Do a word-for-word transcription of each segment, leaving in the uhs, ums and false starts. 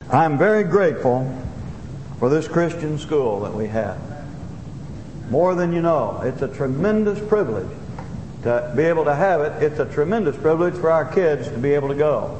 I'm very grateful for this Christian school that we have. More than you know. It's a tremendous privilege to be able to have it. It's a tremendous privilege for our kids to be able to go.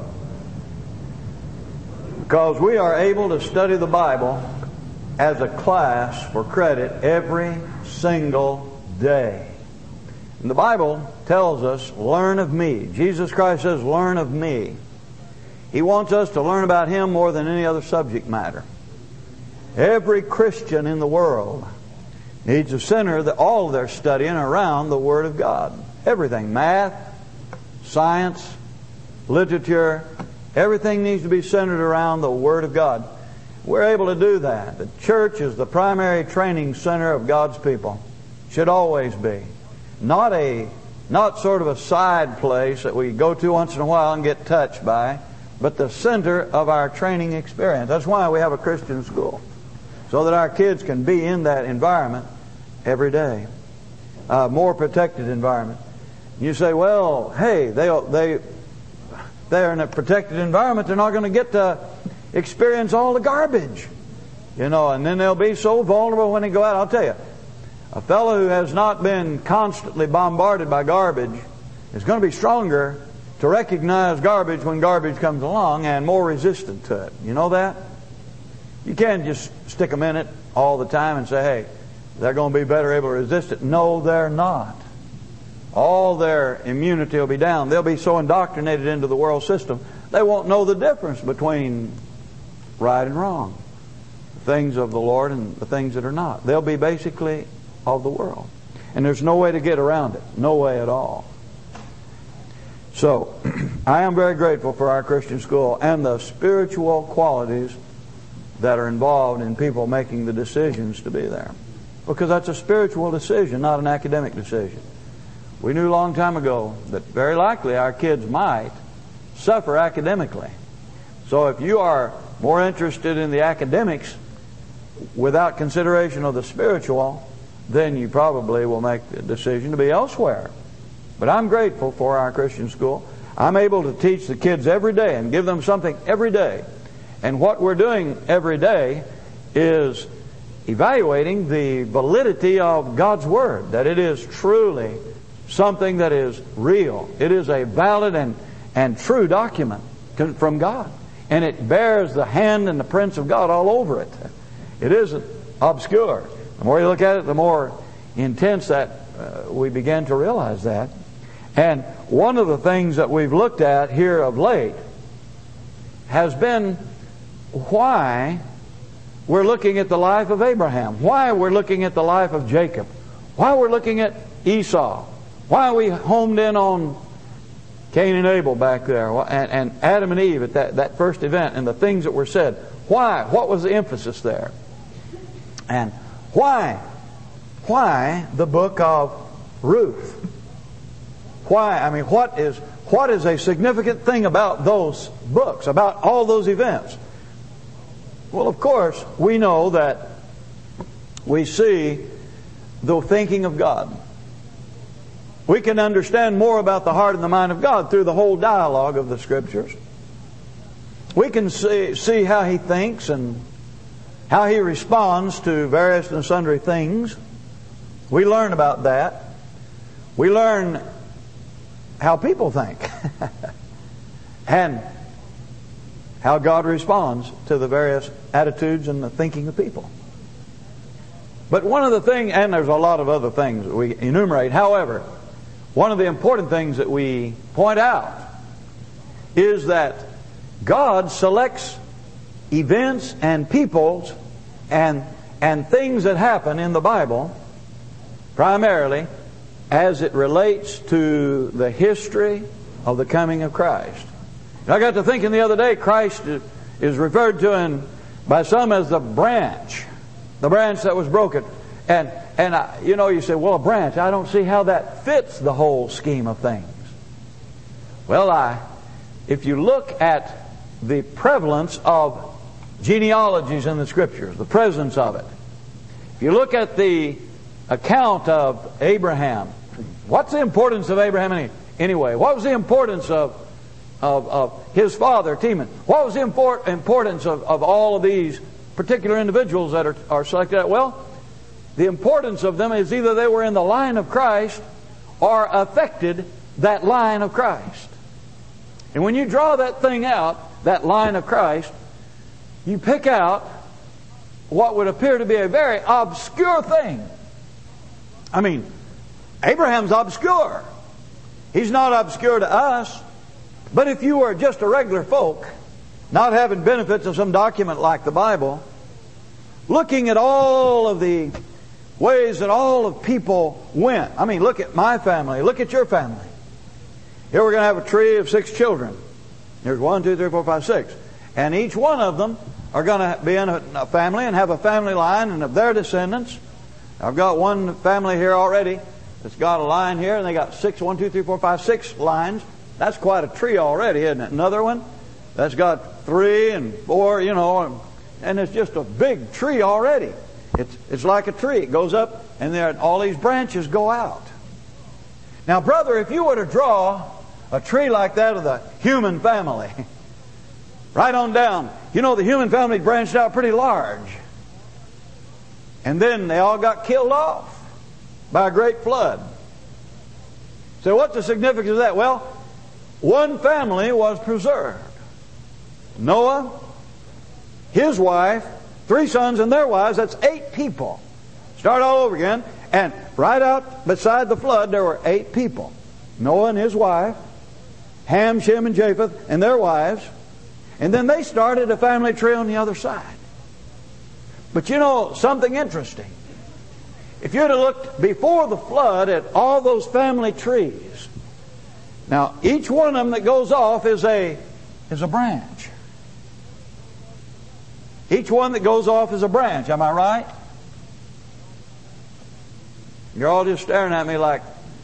Because we are able to study the Bible as a class for credit every single day. And the Bible tells us, learn of me. Jesus Christ says, learn of me. He wants us to learn about Him more than any other subject matter. Every Christian in the world needs to center the, all of their studying around the Word of God. Everything. Math, science, literature, everything needs to be centered around the Word of God. We're able to do that. The church is the primary training center of God's people. Should always be. Not a, not sort of a side place that we go to once in a while and get touched by, but the center of our training experience. That's why we have a Christian school. So that our kids can be in that environment every day. A more protected environment. You say, well, hey, they they they're in a protected environment. They're not going to get to experience all the garbage. You know, and then they'll be so vulnerable when they go out. I'll tell you, a fellow who has not been constantly bombarded by garbage is going to be stronger to recognize garbage when garbage comes along and more resistant to it. You know that? You can't just stick them in it all the time and say, hey, they're going to be better able to resist it. No, they're not. All their immunity will be down. They'll be so indoctrinated into the world system, they won't know the difference between right and wrong. The things of the Lord and the things that are not. They'll be basically of the world. And there's no way to get around it. No way at all. So, I am very grateful for our Christian school and the spiritual qualities that are involved in people making the decisions to be there. Because that's a spiritual decision, not an academic decision. We knew a long time ago that very likely our kids might suffer academically. So if you are more interested in the academics without consideration of the spiritual, then you probably will make the decision to be elsewhere. But I'm grateful for our Christian school. I'm able to teach the kids every day and give them something every day. And what we're doing every day is evaluating the validity of God's Word, that it is truly something that is real. It is a valid and, and true document from God. And it bears the hand and the prints of God all over it. It isn't obscure. The more you look at it, the more intense that uh, we begin to realize that. And one of the things that we've looked at here of late has been why we're looking at the life of Abraham, why we're looking at the life of Jacob, why we're looking at Esau, why we homed in on Cain and Abel back there, and, and Adam and Eve at that, that first event, and the things that were said. Why? What was the emphasis there? And why? Why the book of Ruth? Why? I mean, what is what is a significant thing about those books, about all those events? Well, of course, we know that we see the thinking of God. We can understand more about the heart and the mind of God through the whole dialogue of the Scriptures. We can see, see how He thinks and how He responds to various and sundry things. We learn about that. We learn how people think and how God responds to the various attitudes and the thinking of people. But one of the things, and there's a lot of other things that we enumerate, however, one of the important things that we point out is that God selects events and peoples and, and things that happen in the Bible primarily as it relates to the history of the coming of Christ. I got to thinking the other day, Christ is referred to in, by some as the branch, the branch that was broken. And, and I, you know, you say, well, a branch, I don't see how that fits the whole scheme of things. Well, I, if you look at the prevalence of genealogies in the Scriptures, the presence of it, if you look at the account of Abraham, what's the importance of Abraham anyway? What was the importance of of, of his father, Teman. What was the import, importance of, of all of these particular individuals that are, are selected? Well, the importance of them is either they were in the line of Christ or affected that line of Christ. And when you draw that thing out, that line of Christ, you pick out what would appear to be a very obscure thing. I mean, Abraham's obscure. He's not obscure to us. But if you were just a regular folk, not having benefits of some document like the Bible, looking at all of the ways that all of people went. I mean, look at my family. Look at your family. Here we're going to have a tree of six children. There's one, two, three, four, five, six. And each one of them are going to be in a family and have a family line and of their descendants. I've got one family here already that's got a line here, and they got six, one, two, three, four, five, six lines. That's quite a tree already, isn't it? Another one that's got three and four, you know, and it's just a big tree already. It's it's like a tree. It goes up, and there all these branches go out. Now, brother, if you were to draw a tree like that of the human family, right on down, you know, the human family branched out pretty large. And then they all got killed off by a great flood. So what's the significance of that? Well, one family was preserved. Noah, his wife, three sons and their wives, that's eight people. Start all over again. And right out beside the flood, there were eight people. Noah and his wife, Ham, Shem, and Japheth, and their wives. And then they started a family tree on the other side. But you know, something interesting. If you'd have looked before the flood at all those family trees, now each one of them that goes off is a is a branch. Each one that goes off is a branch. Am I right? You're all just staring at me like,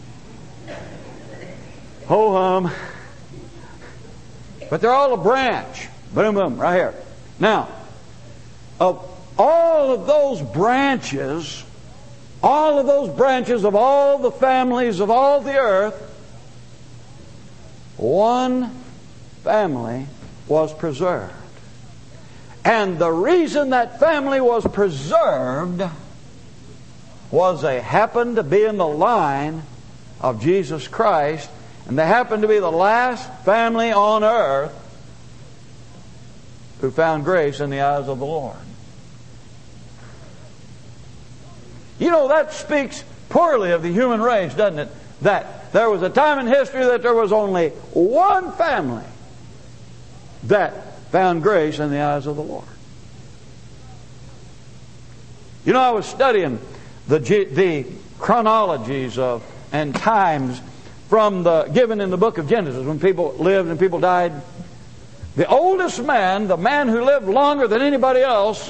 ho-hum. But they're all a branch. Boom, boom, right here. Now, of all of those branches, all of those branches of all the families of all the earth, one family was preserved. And the reason that family was preserved was they happened to be in the line of Jesus Christ, and they happened to be the last family on earth who found grace in the eyes of the Lord. You know, that speaks poorly of the human race, doesn't it? That there was a time in history that there was only one family that found grace in the eyes of the Lord. You know, I was studying the the chronologies of and times from the given in the book of Genesis, when people lived and people died. The oldest man, the man who lived longer than anybody else,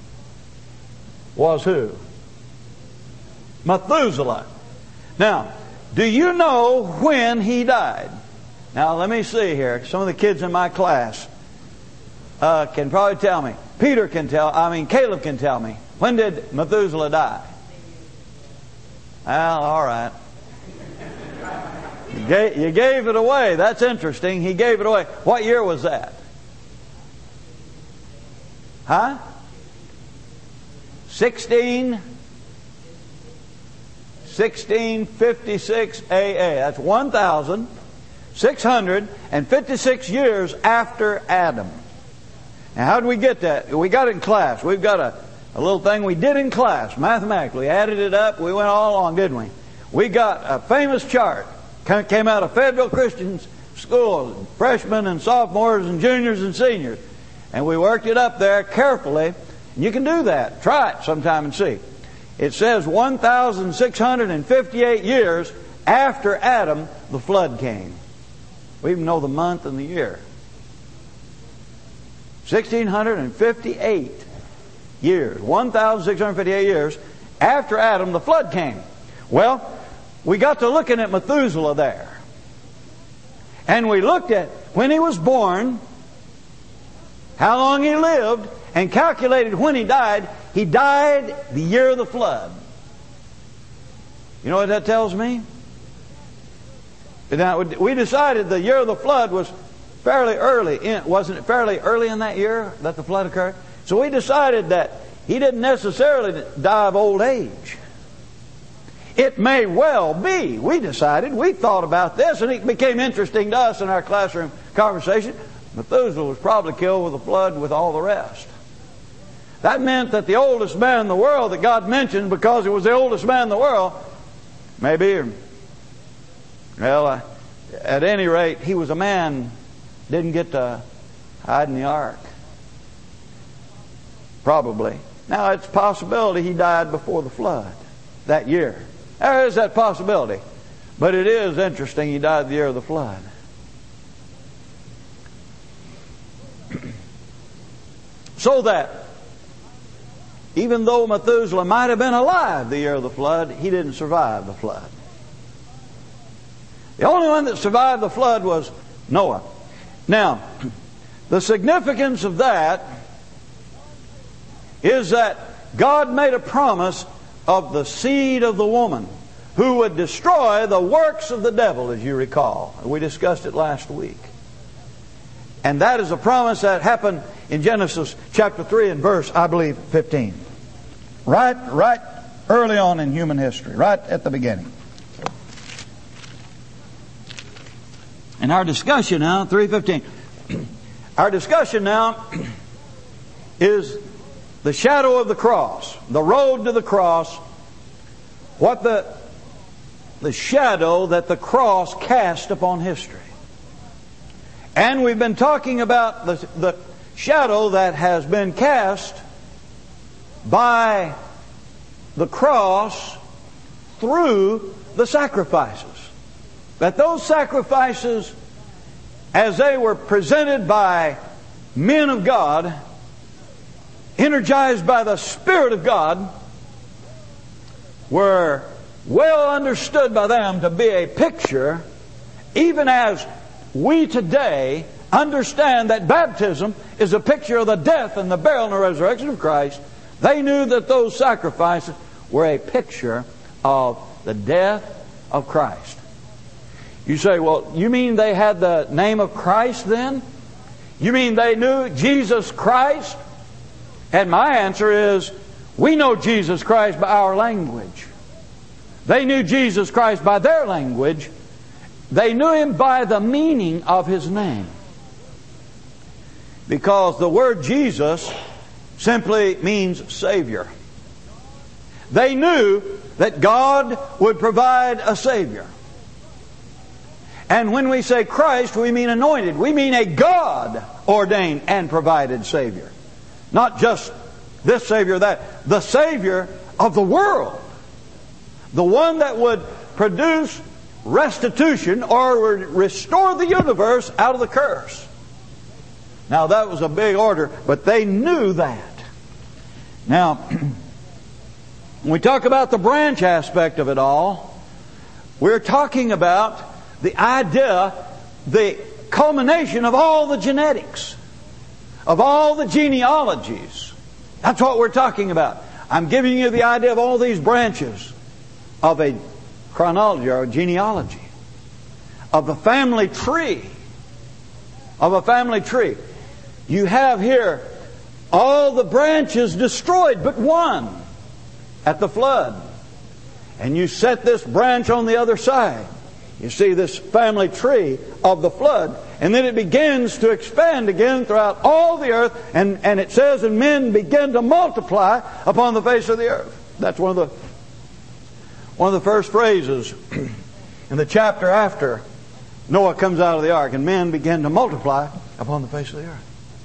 was who? Methuselah. Now, do you know when he died? Now, let me see here. Some of the kids in my class uh, can probably tell me. Peter can tell, I mean, Caleb can tell me. When did Methuselah die? Well, all right. You gave, you gave it away. That's interesting. He gave it away. What year was that? Huh? Sixteen. sixteen fifty-six A A. That's one thousand six hundred fifty-six years after Adam. Now, how did we get that? We got it in class. We've got a, a little thing we did in class, mathematically. We added it up. We went all along, didn't we? We got a famous chart. Came out of Fayetteville Christian School, freshmen and sophomores and juniors and seniors. And we worked it up there carefully. And you can do that. Try it sometime and see. It says one thousand six hundred fifty-eight years after Adam, the flood came. We even know the month and the year. one thousand six hundred fifty-eight years. one thousand six hundred fifty-eight years after Adam, the flood came. Well, we got to looking at Methuselah there. And we looked at when he was born, how long he lived, and calculated when he died. He died the year of the flood. You know what that tells me? Now, we decided the year of the flood was fairly early in, wasn't it fairly early in that year that the flood occurred? So we decided that he didn't necessarily die of old age. It may well be, we decided, we thought about this, and it became interesting to us in our classroom conversation. Methuselah was probably killed with a flood with all the rest. That meant that the oldest man in the world that God mentioned, because he was the oldest man in the world, maybe, well, uh, at any rate, he was a man, didn't get to hide in the ark. Probably. Now, it's a possibility he died before the flood that year. There is that possibility. But it is interesting he died the year of the flood. So that even though Methuselah might have been alive the year of the flood, he didn't survive the flood. The only one that survived the flood was Noah. Now, the significance of that is that God made a promise of the seed of the woman who would destroy the works of the devil, as you recall. We discussed it last week. And that is a promise that happened in Genesis chapter three and verse, I believe, fifteen. Right, right early on in human history, right at the beginning. And our discussion now, three fifteen, our discussion now is the shadow of the cross, the road to the cross, what the, the shadow that the cross cast upon history. And we've been talking about the, the shadow that has been cast by the cross through the sacrifices. That those sacrifices, as they were presented by men of God, energized by the Spirit of God, were well understood by them to be a picture, even as we today understand that baptism is a picture of the death and the burial and the resurrection of Christ. They knew that those sacrifices were a picture of the death of Christ. You say, well, you mean they had the name of Christ then? You mean they knew Jesus Christ? And my answer is, we know Jesus Christ by our language. They knew Jesus Christ by their language. They knew Him by the meaning of His name. Because the word Jesus simply means Savior. They knew that God would provide a Savior. And when we say Christ, we mean anointed. We mean a God-ordained and provided Savior. Not just this Savior or that. The Savior of the world. The one that would produce restitution or would restore the universe out of the curse. Now that was a big order, but they knew that. Now, when we talk about the branch aspect of it all, we're talking about the idea, the culmination of all the genetics, of all the genealogies. That's what we're talking about. I'm giving you the idea of all these branches of a chronology or a genealogy, of a family tree, of a family tree. You have here all the branches destroyed but one at the flood. And you set this branch on the other side. You see this family tree of the flood. And then it begins to expand again throughout all the earth. And, and it says, and men begin to multiply upon the face of the earth. That's one of the one of the first phrases in the chapter after Noah comes out of the ark. And men begin to multiply upon the face of the earth.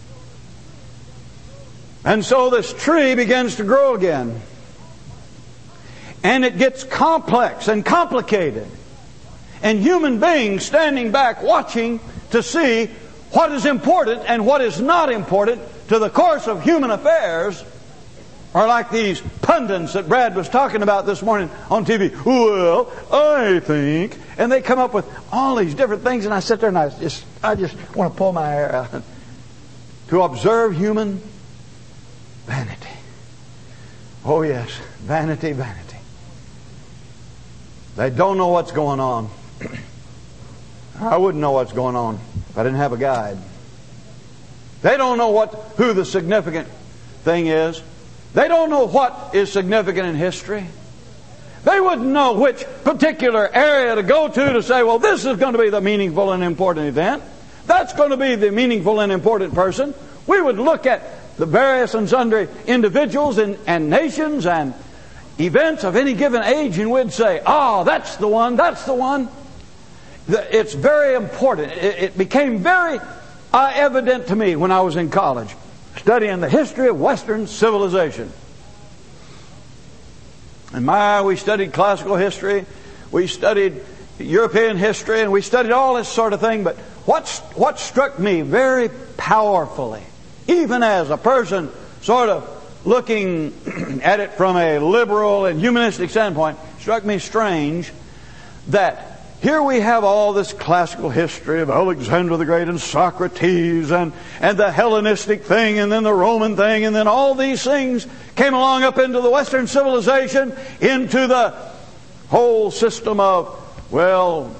And so this tree begins to grow again. And it gets complex and complicated. And human beings standing back watching to see what is important and what is not important to the course of human affairs are like these pundits that Brad was talking about this morning on T V. Well, I think... And they come up with all these different things, and I sit there and I just, I just want to pull my hair out. To observe human vanity. Oh yes, vanity, vanity. They don't know what's going on. I wouldn't know what's going on I didn't have a guide. They don't know what who the significant thing is. They don't know what is significant in history. They wouldn't know which particular area to go to to say, well, this is going to be the meaningful and important event. That's going to be the meaningful and important person. We would look at the various and sundry individuals and, and nations and events of any given age, and we'd say, oh, that's the one, that's the one. It's very important. It, it became very uh, evident to me when I was in college, studying the history of Western civilization. And my, we studied classical history, we studied European history, and we studied all this sort of thing. But what's, what struck me very powerfully, even as a person sort of looking at it from a liberal and humanistic standpoint, struck me strange that here we have all this classical history of Alexander the Great and Socrates and, and the Hellenistic thing and then the Roman thing, and then all these things came along up into the Western civilization, into the whole system of, well,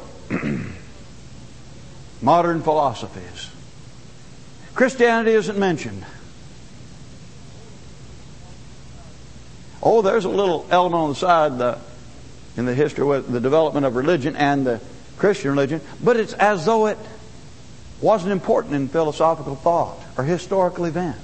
modern philosophies. Christianity isn't mentioned. Oh, there's a little element on the side, the in the history with the development of religion and the Christian religion, but it's as though it wasn't important in philosophical thought or historical event.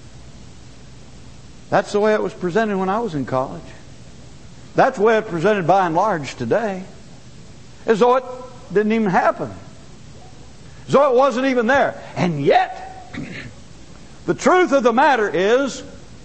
That's the way it was presented when I was in college. That's the way it's presented by and large today. As though it didn't even happen. As though it wasn't even there. And yet, the truth of the matter is,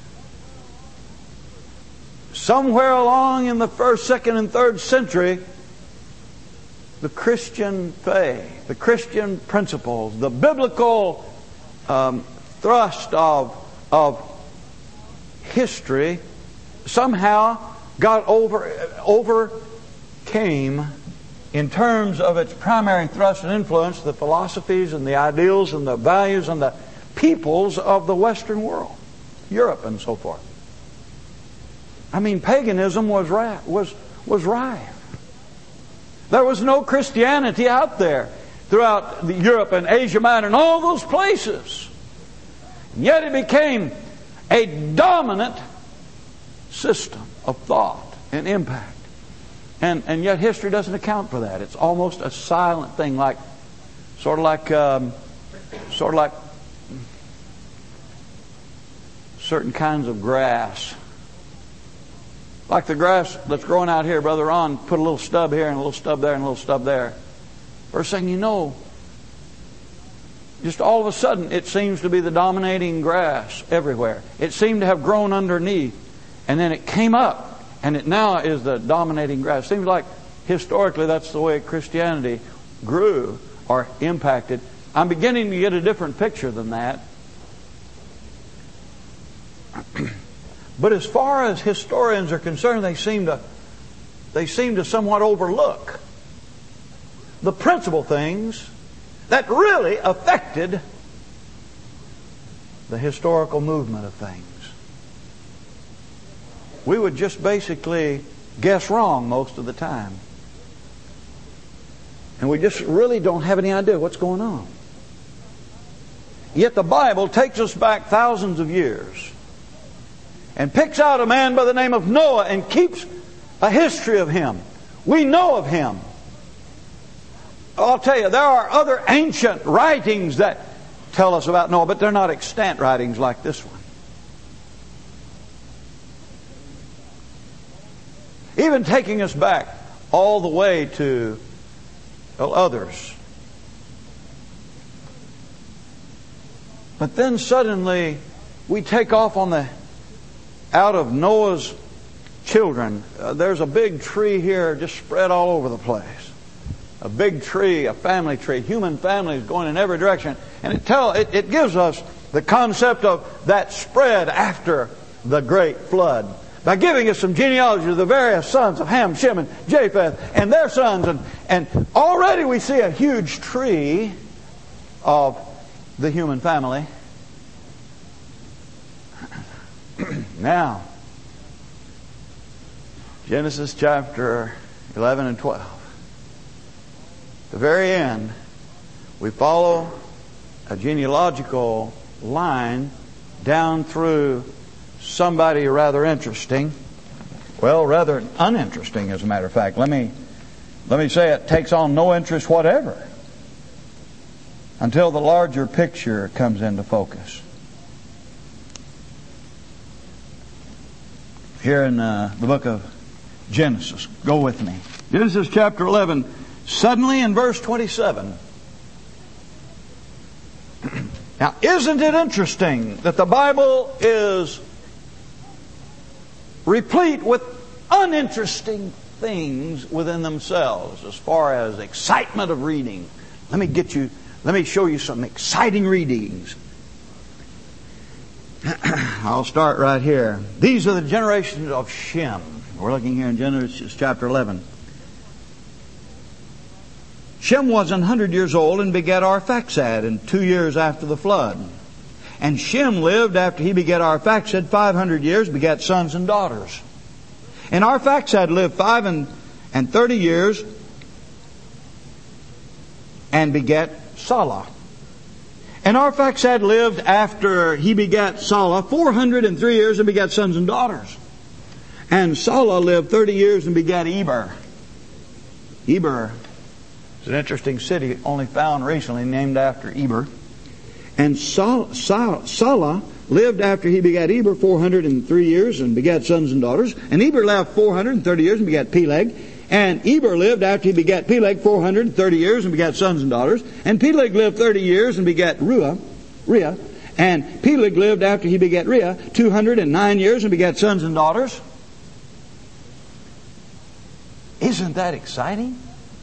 somewhere along in the first, second, and third century, the Christian faith, the Christian principles, the biblical um, thrust of, of history somehow got over, overcame in terms of its primary thrust and influence the philosophies and the ideals and the values and the peoples of the Western world, Europe and so forth. I mean, paganism was ri- was was rife. There was no Christianity out there throughout the Europe and Asia Minor and all those places. And yet it became a dominant system of thought and impact. And and yet history doesn't account for that. It's almost a silent thing, like sort of like um, sort of like certain kinds of grass. Like the grass that's growing out here, Brother Ron put a little stub here and a little stub there and a little stub there. First thing you know, just all of a sudden it seems to be the dominating grass everywhere. It seemed to have grown underneath, and then it came up, and it now is the dominating grass. Seems like historically that's the way Christianity grew or impacted. I'm beginning to get a different picture than that. But as far as historians are concerned, they seem to they seem to somewhat overlook the principal things that really affected the historical movement of things. We would just basically guess wrong most of the time. And we just really don't have any idea what's going on. Yet the Bible takes us back thousands of years and picks out a man by the name of Noah and keeps a history of him. We know of him. I'll tell you, there are other ancient writings that tell us about Noah, but they're not extant writings like this one. Even taking us back all the way to well, others. But then suddenly we take off on the out of Noah's children. Uh, there's a big tree here just spread all over the place. A big tree, a family tree, human families going in every direction. And it tell it, it gives us the concept of that spread after the great flood, by giving us some genealogy of the various sons of Ham, Shem, and Japheth, and their sons. And, and already we see a huge tree of the human family. Now, Genesis chapter eleven and twelve. At the very end, we follow a genealogical line down through somebody rather interesting. Well, rather uninteresting, as a matter of fact. Let me let me say it takes on no interest whatever until the larger picture comes into focus. Here in uh, the book of Genesis, go with me. Genesis chapter eleven. Suddenly in verse twenty-seven. Now, isn't it interesting that the Bible is replete with uninteresting things within themselves as far as excitement of reading? Let me get you, let me show you some exciting readings. I'll start right here. These are the generations of Shem. We're looking here in Genesis chapter eleven. Shem was an hundred years old and begat Arphaxad, and two years after the flood. And Shem lived after he begat Arphaxad five hundred years, begat sons and daughters. And Arphaxad lived five and, and thirty years, and begat Salah. And Arphaxad lived after he begat Salah four hundred and three years, and begat sons and daughters. And Salah lived thirty years and begat Eber. Eber is an interesting city, only found recently, named after Eber. And Sal, Sal, Salah lived after he begat Eber four hundred and three years and begat sons and daughters. And Eber lived four hundred and thirty years and begat Peleg. And Eber lived after he begat Peleg four hundred and thirty years and begat sons and daughters. And Peleg lived thirty years and begat Ruah, Rhea. And Peleg lived after he begat Rhea two hundred and nine years and begat sons and daughters. Isn't that exciting?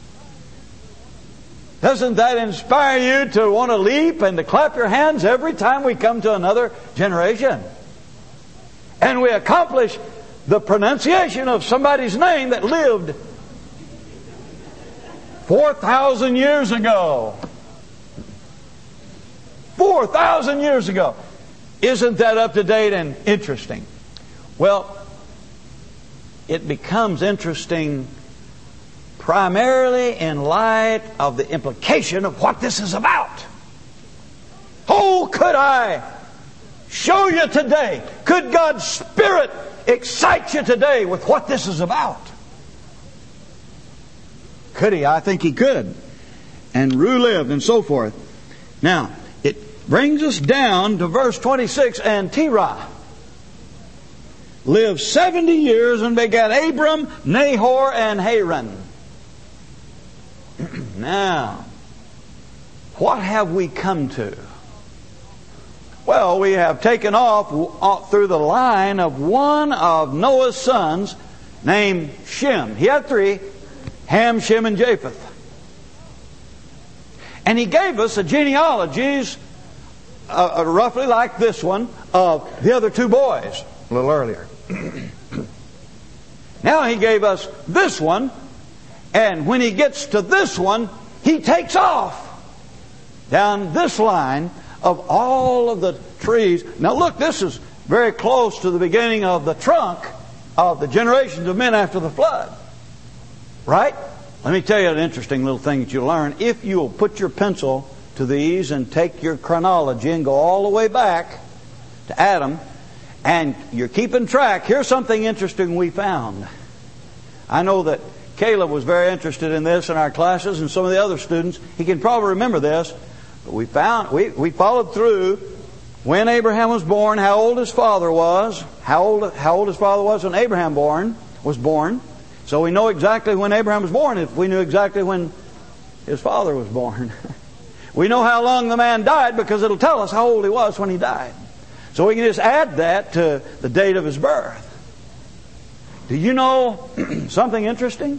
Doesn't that inspire you to want to leap and to clap your hands every time we come to another generation? And we accomplish the pronunciation of somebody's name that lived four thousand years ago. four thousand years ago. Isn't that up to date and interesting? Well, it becomes interesting primarily in light of the implication of what this is about. Oh, could I show you today? Could God's Spirit excite you today with what this is about? Could He? I think He could. And Ru lived and so forth. Now, it brings us down to verse twenty-six. And Terah lived seventy years and begat Abram, Nahor, and Haran. Now, what have we come to? Well, we have taken off through the line of one of Noah's sons named Shem. He had three: Ham, Shem, and Japheth. And he gave us a genealogies uh, uh, roughly like this one of the other two boys a little earlier. Now he gave us this one. And when he gets to this one, he takes off down this line of all of the trees. Now look, this is very close to the beginning of the trunk of the generations of men after the flood. Right? Let me tell you an interesting little thing that you'll learn. If you'll put your pencil to these and take your chronology and go all the way back to Adam, and you're keeping track, here's something interesting we found. I know that Caleb was very interested in this in our classes, and some of the other students. He can probably remember this. But we found we, we followed through when Abraham was born, how old his father was, how old how old his father was when Abraham born was born. So we know exactly when Abraham was born if we knew exactly when his father was born. We know how long the man died because it'll tell us how old he was when he died. So we can just add that to the date of his birth. Do you know something interesting?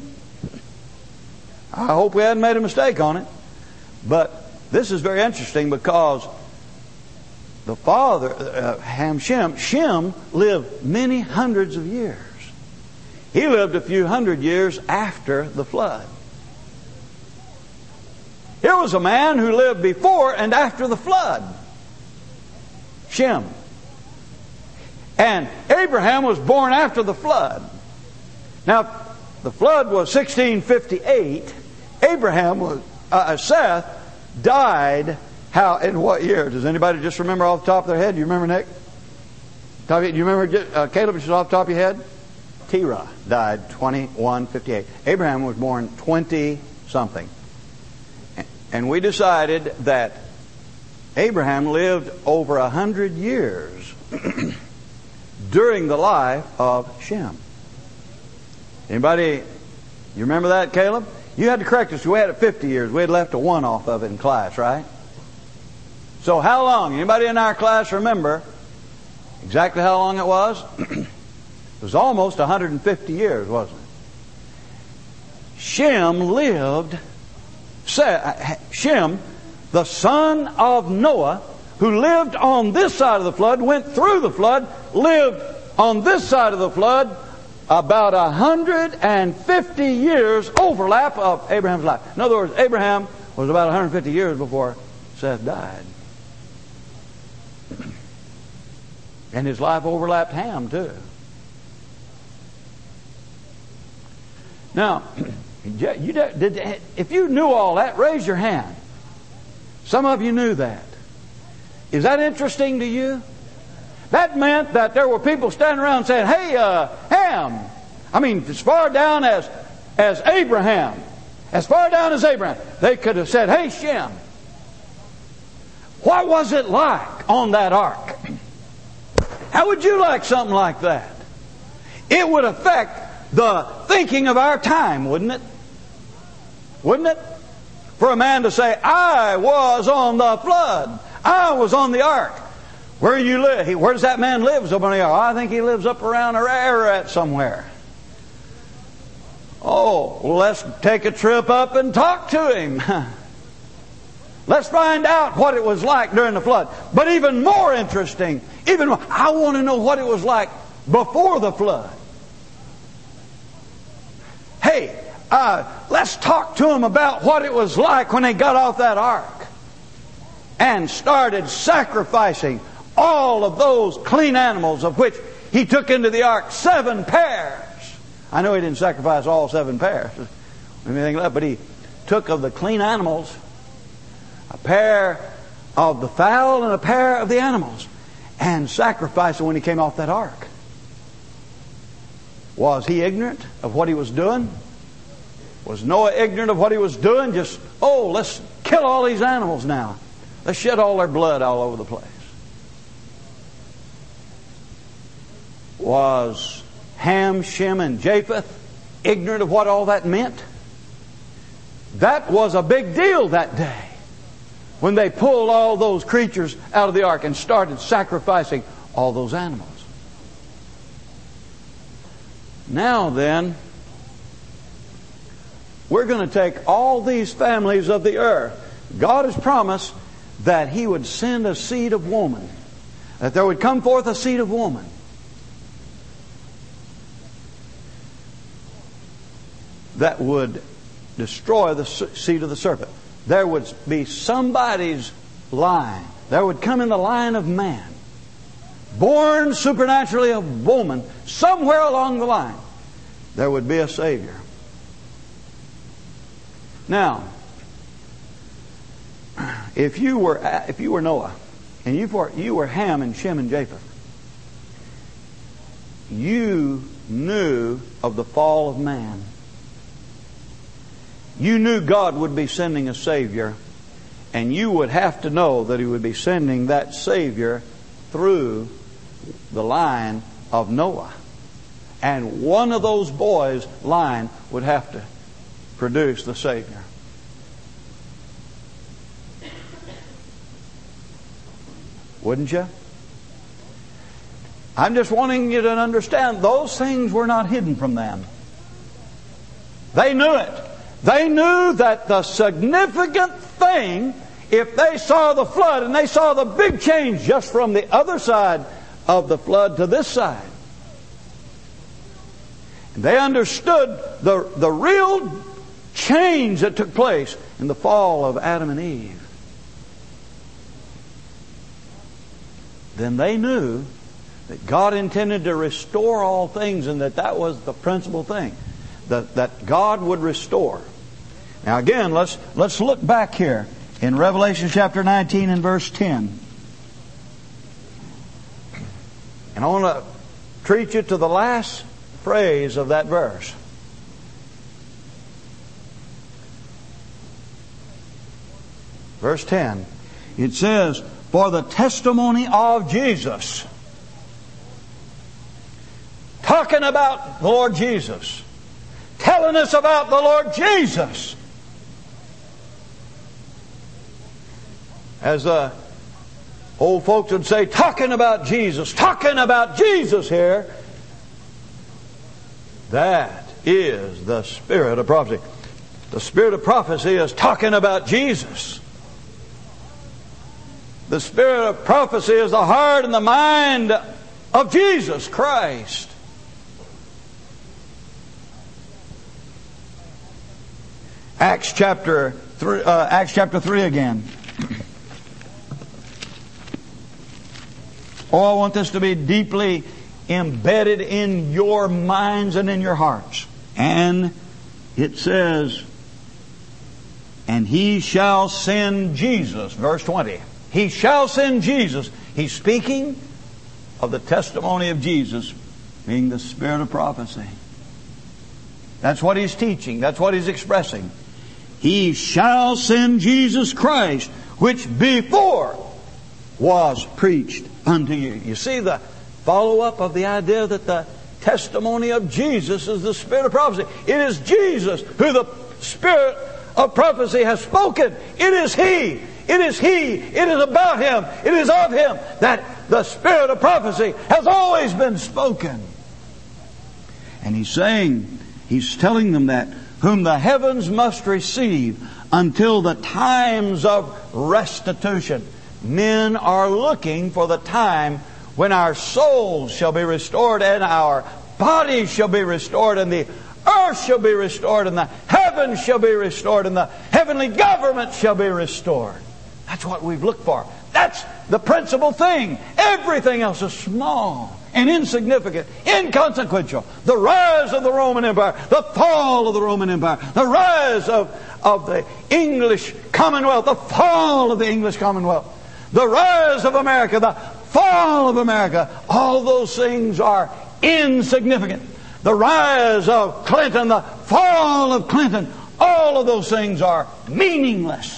I hope we hadn't made a mistake on it. But this is very interesting because the father, uh, Ham, Shem, Shem lived many hundreds of years. He lived a few hundred years after the flood. Here was a man who lived before and after the flood. Shem. And Abraham was born after the flood. Now, the flood was sixteen fifty-eight. Abraham was, uh, Seth died How, in what year? Does anybody just remember off the top of their head? Do you remember, Nick? Do you remember, uh, Caleb, just off the top of your head? Terah died twenty-one fifty-eight. Abraham was born twenty-something. And we decided that Abraham lived over a hundred years during the life of Shem. Anybody, you remember that, Caleb? You had to correct us. We had it fifty years. We had left a one off of it in class, right? So how long? Anybody in our class remember exactly how long it was? It was almost one hundred fifty years, wasn't it? Shem lived, Shem, the son of Noah, who lived on this side of the flood, went through the flood, lived on this side of the flood, about one hundred fifty years overlap of Abraham's life. In other words, Abraham was about one hundred fifty years before Seth died. And his life overlapped Ham too. Now, you did, if you knew all that, raise your hand. Some of you knew that. Is that interesting to you? That meant that there were people standing around saying, hey, uh, Ham. I mean, as far down as, as Abraham. As far down as Abraham. They could have said, hey, Shem. What was it like on that ark? How would you like something like that? It would affect the thinking of our time, wouldn't it? Wouldn't it? For a man to say, I was on the flood. I was on the ark. Where you live? Where does that man live? Up on the ark. I think he lives up around Ararat somewhere. Oh, well, let's take a trip up and talk to him. Let's find out what it was like during the flood. But even more interesting, even more, I want to know what it was like before the flood. Hey, uh, let's talk to them about what it was like when they got off that ark and started sacrificing all of those clean animals of which he took into the ark seven pairs. I know he didn't sacrifice all seven pairs, anything left, but he took of the clean animals a pair of the fowl and a pair of the animals and sacrificed them when he came off that ark. Was he ignorant of what he was doing? Was Noah ignorant of what he was doing? Just, oh, let's kill all these animals now. Let's shed all their blood all over the place. Was Ham, Shem, and Japheth ignorant of what all that meant? That was a big deal that day when they pulled all those creatures out of the ark and started sacrificing all those animals. Now then, we're going to take all these families of the earth. God has promised that He would send a seed of woman, that there would come forth a seed of woman. That would destroy the seed of the serpent. There would be somebody's line. There would come in the line of man, born supernaturally of woman, somewhere along the line, there would be a Savior. Now, if you were if you were Noah, and you were you were Ham and Shem and Japheth, you knew of the fall of man. You knew God would be sending a Savior, and you would have to know that He would be sending that Savior through the line of Noah. And one of those boys' line would have to produce the Savior. Wouldn't you? I'm just wanting you to understand those things were not hidden from them. They knew it. They knew that the significant thing, if they saw the flood and they saw the big change just from the other side of the flood to this side, they understood the, the real change that took place in the fall of Adam and Eve. Then they knew that God intended to restore all things, and that that was the principal thing, that, that God would restore. Now again, let's let's look back here in Revelation chapter nineteen and verse ten. And I want to treat you to the last phrase of that verse. Verse ten. It says, "For the testimony of Jesus." Talking about the Lord Jesus. Telling us about the Lord Jesus. As the old folks would say, talking about Jesus. Talking about Jesus here. That is the spirit of prophecy. The spirit of prophecy is talking about Jesus. The spirit of prophecy is the heart and the mind of Jesus Christ. Acts chapter three, uh, Acts chapter three again. Oh, I want this to be deeply embedded in your minds and in your hearts. And it says, "And he shall send Jesus," verse twenty. He shall send Jesus. He's speaking of the testimony of Jesus being the spirit of prophecy. That's what he's teaching. That's what he's expressing. He shall send Jesus Christ, which before was preached unto you. You see the follow-up of the idea that the testimony of Jesus is the spirit of prophecy. It is Jesus who the spirit of prophecy has spoken. It is He. It is He. It is about Him. It is of Him that the spirit of prophecy has always been spoken. And He's saying, He's telling them that, whom the heavens must receive until the times of restitution. Men are looking for the time when our souls shall be restored and our bodies shall be restored and the earth shall be restored and the heavens shall be restored and the heavenly government shall be restored. That's what we've looked for. That's the principal thing. Everything else is small and insignificant, inconsequential. The rise of the Roman Empire, the fall of the Roman Empire, the rise of, of the English Commonwealth, the fall of the English Commonwealth, the rise of America, the fall of America. All those things are insignificant. The rise of Clinton, the fall of Clinton, all of those things are meaningless.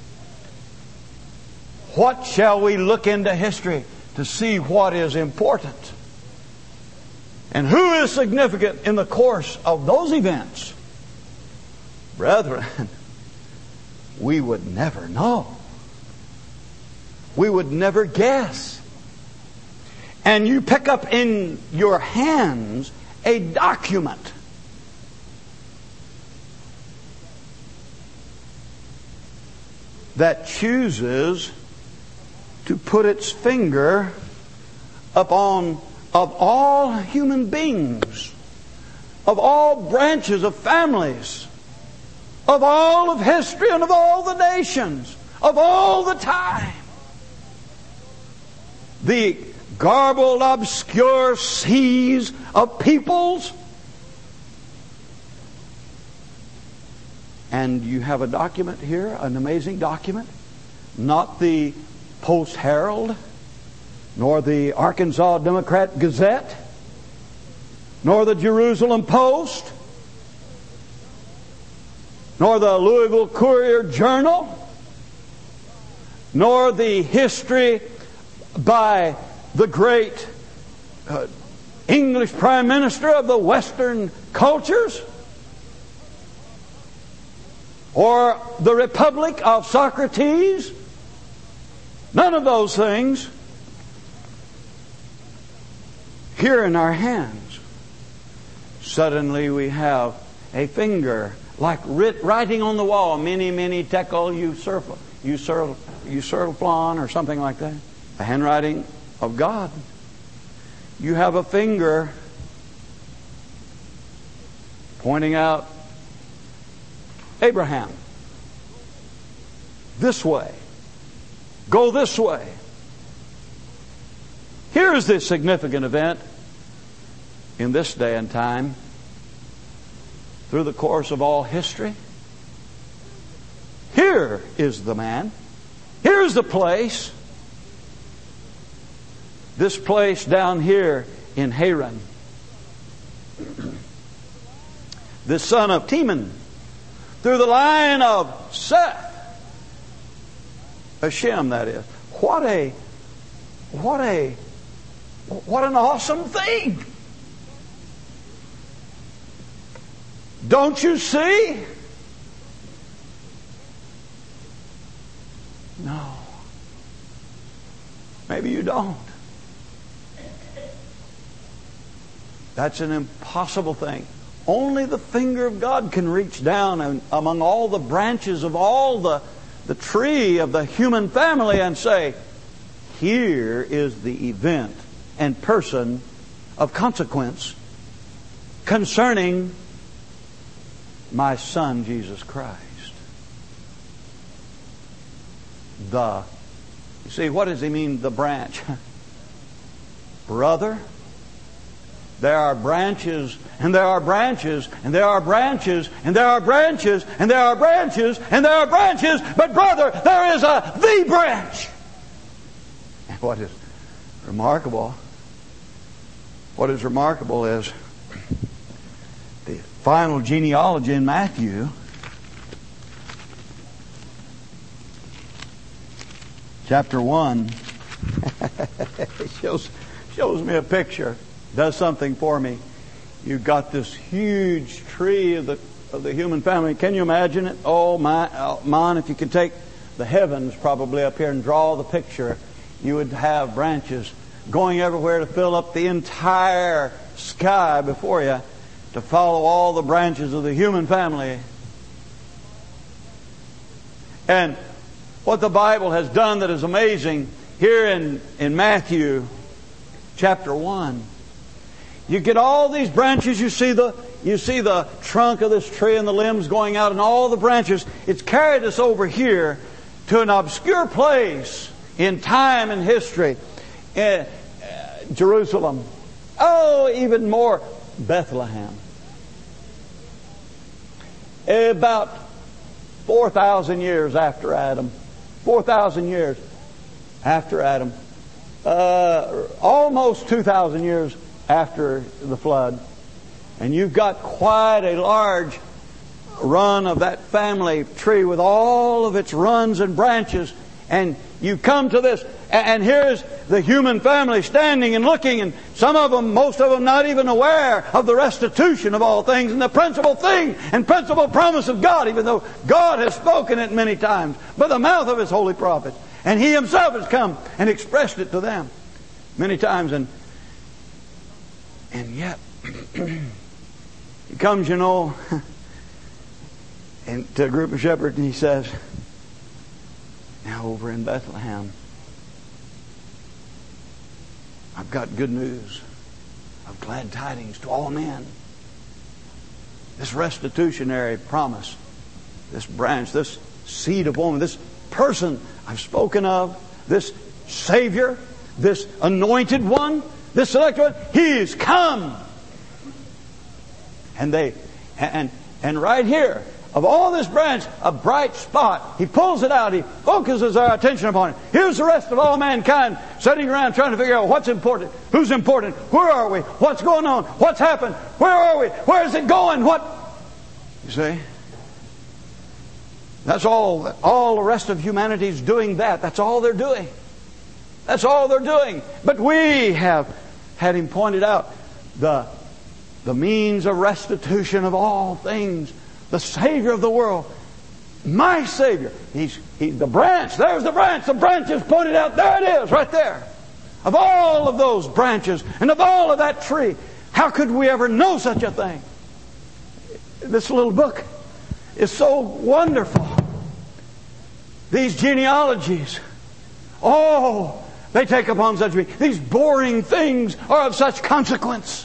What shall we look into history to see what is important? And who is significant in the course of those events? Brethren, we would never know. We would never guess. And you pick up in your hands a document that chooses to put its finger upon, of all human beings, of all branches of families, of all of history and of all the nations, of all the time. The garbled, obscure seas of peoples. And you have a document here, an amazing document. Not the Post-Herald, nor the Arkansas Democrat Gazette, nor the Jerusalem Post, nor the Louisville Courier Journal, nor the history by the great uh, English Prime Minister of the Western cultures, or the Republic of Socrates. None of those things. Here in our hands, suddenly we have a finger, like writ, writing on the wall, mene, mene, tekel, usurp, usurp, usurplon, or something like that. The handwriting of God. You have a finger pointing out Abraham. This way. Go this way. Here is this significant event in this day and time through the course of all history. Here here is the man. Here's the place. This place down here in Haran. The son of Teman, through the line of Seth. Hashem, that is. What a, what a, what an awesome thing. Don't you see? No. Maybe you don't. That's an impossible thing. Only the finger of God can reach down and among all the branches of all the, the tree of the human family and say, here is the event and person of consequence concerning my Son, Jesus Christ. The, you see, what does he mean, the branch? Brother, there are branches, and there are branches, and there are branches, and there are branches, and there are branches, and there are branches, but brother, there is a the branch. And what is remarkable, what is remarkable is the final genealogy in Matthew, chapter one, shows, shows me a picture. Does something for me. You've got this huge tree of the of the human family. Can you imagine it? Oh my, oh, man! If you could take the heavens probably up here and draw the picture, you would have branches going everywhere to fill up the entire sky before you, to follow all the branches of the human family. And what the Bible has done that is amazing here in in Matthew chapter one. You get all these branches, you see the you see the trunk of this tree and the limbs going out and all the branches. It's carried us over here to an obscure place in time and history. Uh, Jerusalem. Oh, even more, Bethlehem. About four thousand years after Adam. four thousand years after Adam. Uh, almost two thousand years after the flood. And you've got quite a large run of that family tree with all of its runs and branches. And you come to this, and here's the human family standing and looking, and some of them, most of them not even aware of the restitution of all things and the principal thing and principal promise of God, even though God has spoken it many times by the mouth of His holy prophets. And He Himself has come and expressed it to them many times. And And yet, He comes, you know, and to a group of shepherds, and He says, now over in Bethlehem, I've got good news of glad tidings to all men. This restitutionary promise, this branch, this seed of woman, this person I've spoken of, this Savior, this anointed one, this selected one, He's come. And they, and and right here, of all this branch, a bright spot. He pulls it out. He focuses our attention upon it. Here's the rest of all mankind sitting around trying to figure out what's important, who's important, where are we, what's going on, what's happened, where are we, where is it going, what? You see? That's all. All the rest of humanity is doing that. That's all they're doing. That's all they're doing. But we have had Him pointed out the, the means of restitution of all things. The Savior of the world. My Savior. He's he, the branch. There's the branch. The branch is pointed out. There it is, right there. Of all of those branches and of all of that tree, how could we ever know such a thing? This little book is so wonderful. These genealogies. Oh, they take upon such meaning. These boring things are of such consequence.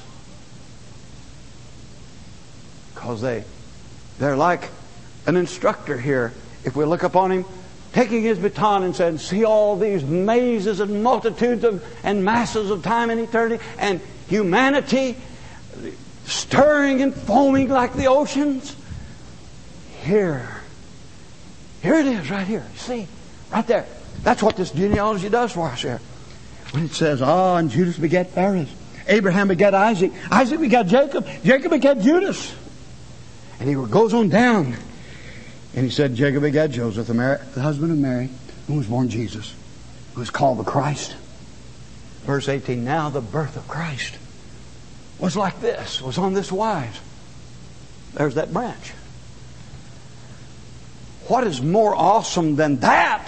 Because they, they're like an instructor here. If we look upon him, taking his baton and saying, see all these mazes and multitudes of and masses of time and eternity and humanity stirring and foaming like the oceans. Here Here it is right here. See? Right there. That's what this genealogy does for us here. When it says, ah, and Judas begat Perez. Abraham begat Isaac. Isaac begat Jacob. Jacob begat Judas. And he goes on down. And he said, Jacob begat Joseph, the, Mary, the husband of Mary, who was born Jesus, who is called the Christ. Verse eighteen, now the birth of Christ was like this, was on this wise. There's that branch. What is more awesome than that?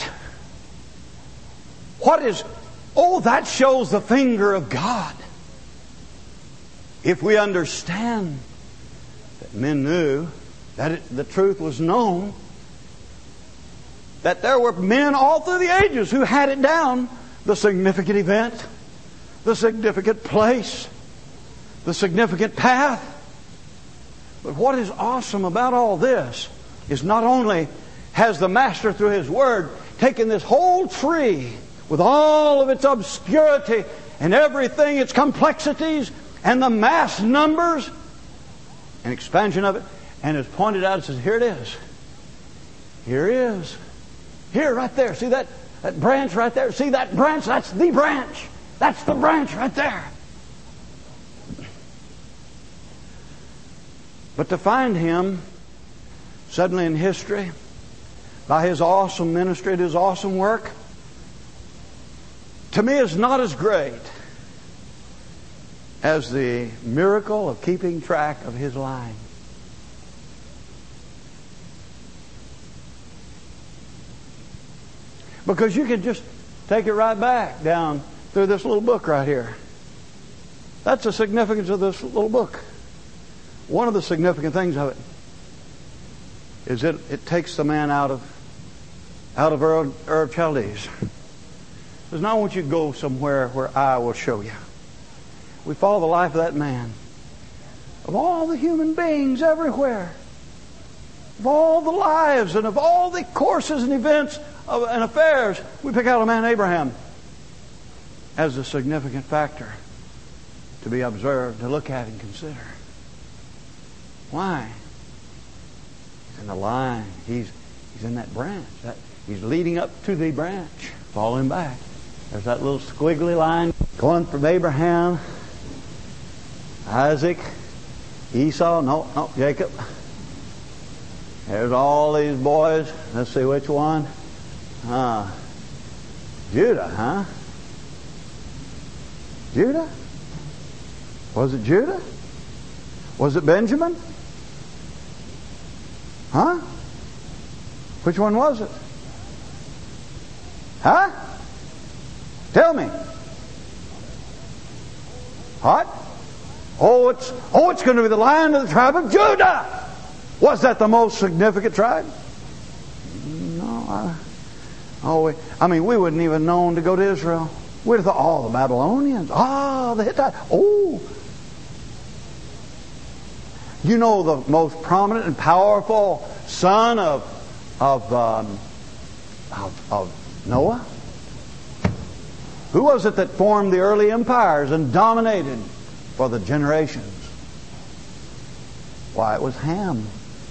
What is, oh, that shows the finger of God. If we understand that men knew, that it, the truth was known, that there were men all through the ages who had it down, the significant event, the significant place, the significant path. But what is awesome about all this is not only has the Master through His Word taken this whole tree with all of its obscurity and everything, its complexities and the mass numbers and expansion of it, and has pointed out and says, here it is. Here it is. Here, right there. See that, that branch right there? See that branch? That's the branch. That's the branch right there. But to find Him suddenly in history, by His awesome ministry, His awesome work, to me is not as great as the miracle of keeping track of His line. Because you can just take it right back down through this little book right here. That's the significance of this little book. One of the significant things of it is that it takes the man out of out of Ur, Ur of Chaldees. Because now I want you to go somewhere where I will show you. We follow the life of that man. Of all the human beings everywhere. Of all the lives and of all the courses and events of, and affairs, we pick out a man, Abraham, as a significant factor to be observed, to look at and consider. Why? He's in the line. He's he's in that branch. That, he's leading up to the branch. Follow him back. There's that little squiggly line going from Abraham, Isaac, Esau, no, no, Jacob. There's all these boys. Let's see which one. Uh, Judah, huh? Judah? Was it Judah? Was it Benjamin? Huh? Which one was it? Huh? Tell me. What? Oh, it's oh, it's going to be the Lion of the tribe of Judah. Was that the most significant tribe? No. I, oh, we, I mean, we wouldn't even known to go to Israel. We'd have thought, oh, the Babylonians. Ah, oh, the Hittites. Oh. You know the most prominent and powerful son of of, um, of of Noah? Who was it that formed the early empires and dominated for the generations? Why, it was Ham.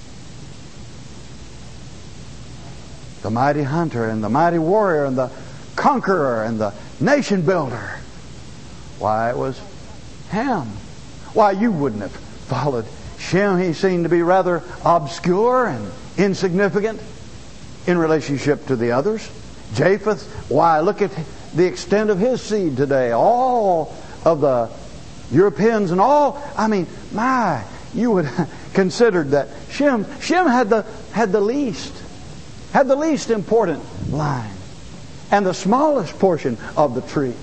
The mighty hunter and the mighty warrior and the conqueror and the nation builder. Why, it was Ham. Why, you wouldn't have followed Shem. He seemed to be rather obscure and insignificant in relationship to the others. Japheth, why, look at the extent of his seed today. All of the Europeans and all, I mean, my, you would have considered that Shem, Shem had the had the least, had the least important line and the smallest portion of the tree.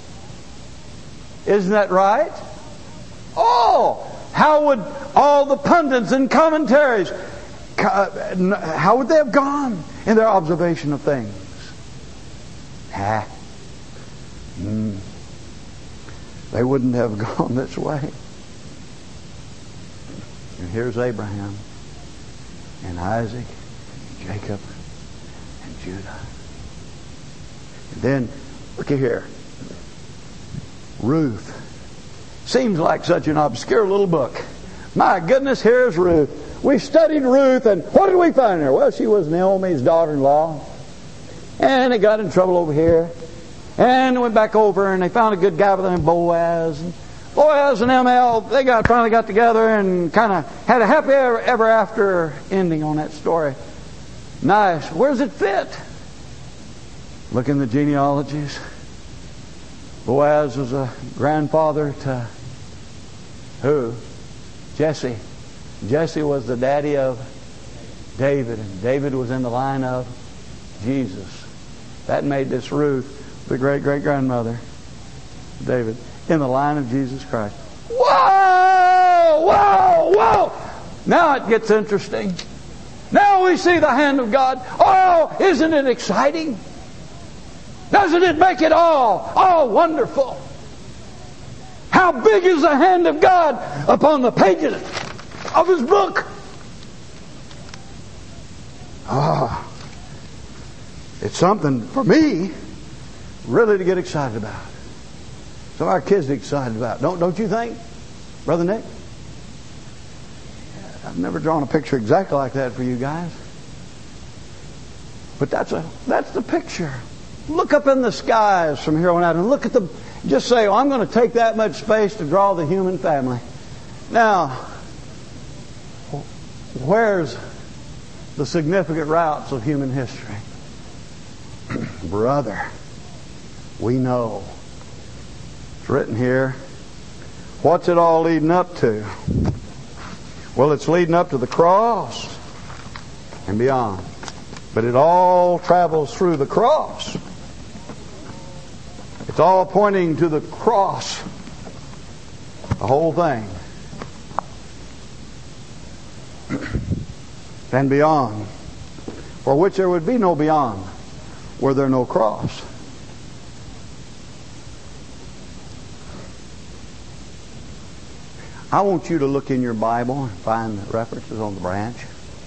Isn't that right? Oh, how would all the pundits and commentaries, how would they have gone in their observation of things? Ah, mm, they wouldn't have gone this way. And here's Abraham and Isaac, Jacob, and Judah. And then, look at here. Ruth. Seems like such an obscure little book. My goodness, here's Ruth. we studied Ruth, and what did we find her? Well, she was Naomi's daughter-in-law. And they got in trouble over here. And they went back over, and they found a good guy by the name of Boaz. And Boaz and M L, they got finally got together and kind of had a happy ever, ever after ending on that story. Nice. Where does it fit? Look in the genealogies. Boaz was a grandfather to who? Jesse. Jesse was the daddy of David, and David was in the line of Jesus. That made this Ruth the great-great-grandmother of David in the line of Jesus Christ. Whoa! Whoa! Whoa! Now it gets interesting. Now we see the hand of God. Oh, isn't it exciting? Doesn't it make it all, all wonderful? How big is the hand of God upon the pages of His book? Ah, it's something for me really to get excited about. Some of our kids are excited about. Don't don't you think, Brother Nick? I've never drawn a picture exactly like that for you guys. But that's a that's the picture. Look up in the skies from here on out and look at the... Just say, oh, I'm going to take that much space to draw the human family. Now, where's the significant routes of human history? Brother, we know. It's written here. What's it all leading up to? Well, it's leading up to the cross and beyond. But it all travels through the cross. It's all pointing to the cross. The whole thing. And beyond. For which there would be no beyond were there no cross. I want you to look in your Bible and find the references on the branch.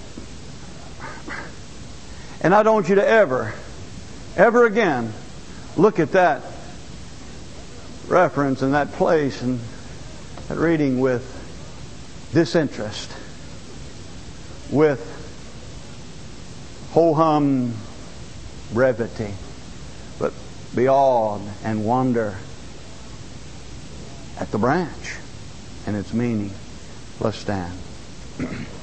And I don't want you to ever, ever again look at that reference and that place and that reading with disinterest, with ho-hum brevity, but be awed and wonder at the branch and its meaning. Let's stand.